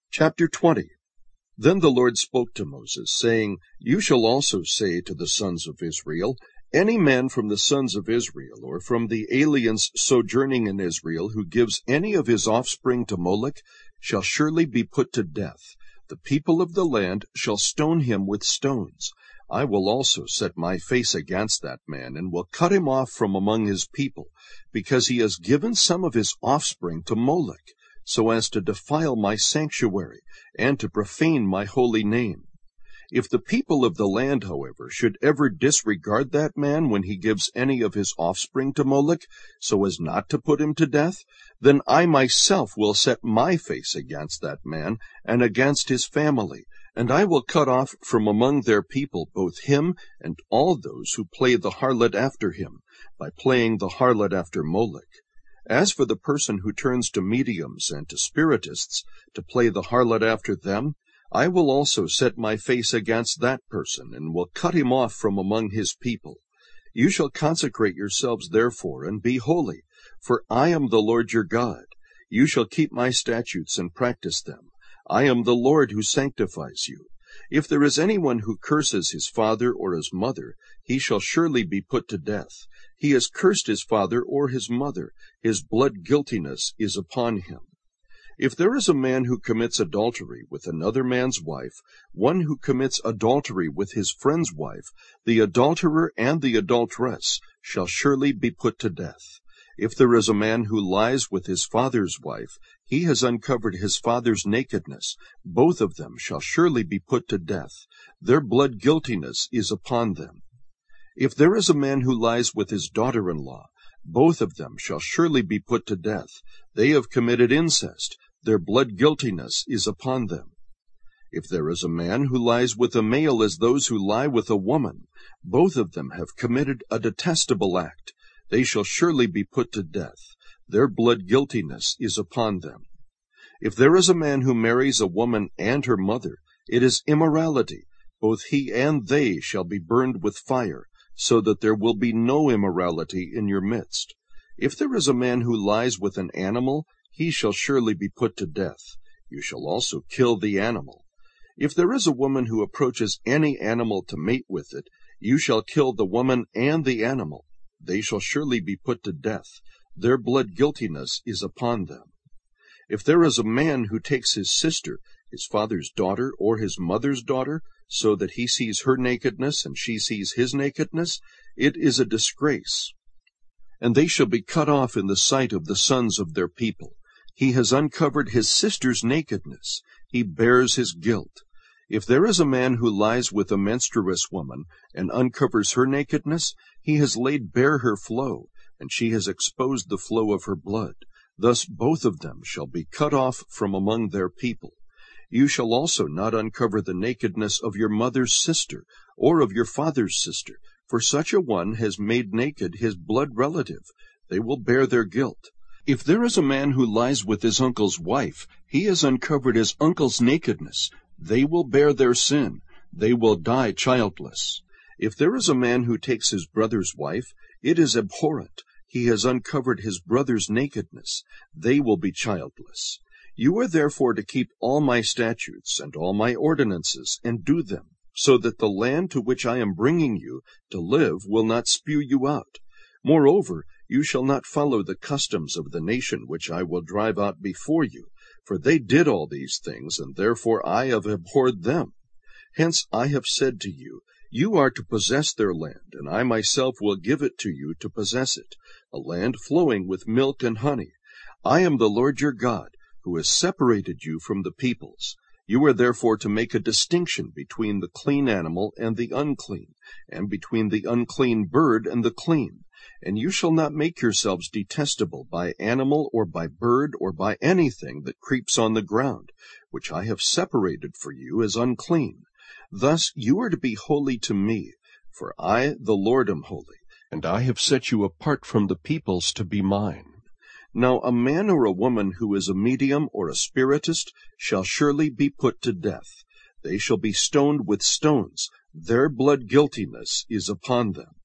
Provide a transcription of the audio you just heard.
Chapter 20. Then the Lord spoke to Moses, saying, You shall also say to the sons of Israel, Any man from the sons of Israel, or from the aliens sojourning in Israel, who gives any of his offspring to Moloch, shall surely be put to death. The people of the land shall stone him with stones. I will also set my face against that man, and will cut him off from among his people, because he has given some of his offspring to Moloch, so as to defile my sanctuary, and to profane my holy name. If the people of the land, however, should ever disregard that man when he gives any of his offspring to Moloch, so as not to put him to death, then I myself will set my face against that man, and against his family, and I will cut off from among their people both him and all those who play the harlot after him, by playing the harlot after Moloch. As for the person who turns to mediums and to spiritists to play the harlot after them, I will also set my face against that person, and will cut him off from among his people. You shall consecrate yourselves therefore, and be holy, for I am the Lord your God. You shall keep my statutes and practice them. I am the Lord who sanctifies you. If there is anyone who curses his father or his mother, he shall surely be put to death. He has cursed his father or his mother. His blood guiltiness is upon him. If there is a man who commits adultery with another man's wife, one who commits adultery with his friend's wife, the adulterer and the adulteress shall surely be put to death. If there is a man who lies with his father's wife, he has uncovered his father's nakedness. Both of them shall surely be put to death. Their blood guiltiness is upon them. If there is a man who lies with his daughter-in-law, both of them shall surely be put to death. They have committed incest. Their blood guiltiness is upon them. If there is a man who lies with a male as those who lie with a woman, both of them have committed a detestable act. They shall surely be put to death. Their blood guiltiness is upon them. If there is a man who marries a woman and her mother, it is immorality. Both he and they shall be burned with fire, so that there will be no immorality in your midst. If there is a man who lies with an animal, he shall surely be put to death. You shall also kill the animal. If there is a woman who approaches any animal to mate with it, you shall kill the woman and the animal. They shall surely be put to death. Their blood guiltiness is upon them. If there is a man who takes his sister, his father's daughter, or his mother's daughter, so that he sees her nakedness and she sees his nakedness, it is a disgrace. And they shall be cut off in the sight of the sons of their people. He has uncovered his sister's nakedness. He bears his guilt. If there is a man who lies with a menstruous woman and uncovers her nakedness, he has laid bare her flow, and she has exposed the flow of her blood. Thus both of them shall be cut off from among their people. You shall also not uncover the nakedness of your mother's sister, or of your father's sister, for such a one has made naked his blood relative. They will bear their guilt. If there is a man who lies with his uncle's wife, he has uncovered his uncle's nakedness. They will bear their sin. They will die childless. If there is a man who takes his brother's wife, it is abhorrent. He has uncovered his brother's nakedness. They will be childless. You are therefore to keep all my statutes and all my ordinances, and do them, so that the land to which I am bringing you to live will not spew you out. Moreover, you shall not follow the customs of the nation which I will drive out before you, for they did all these things, and therefore I have abhorred them. Hence I have said to you, you are to possess their land, and I myself will give it to you to possess it, a land flowing with milk and honey. I am the Lord your God, who has separated you from the peoples. You are therefore to make a distinction between the clean animal and the unclean, and between the unclean bird and the clean. And you shall not make yourselves detestable by animal or by bird or by anything that creeps on the ground, which I have separated for you as unclean. Thus you are to be holy to me, for I, the Lord, am holy, and I have set you apart from the peoples to be mine. Now a man or a woman who is a medium or a spiritist shall surely be put to death. They shall be stoned with stones. Their blood guiltiness is upon them.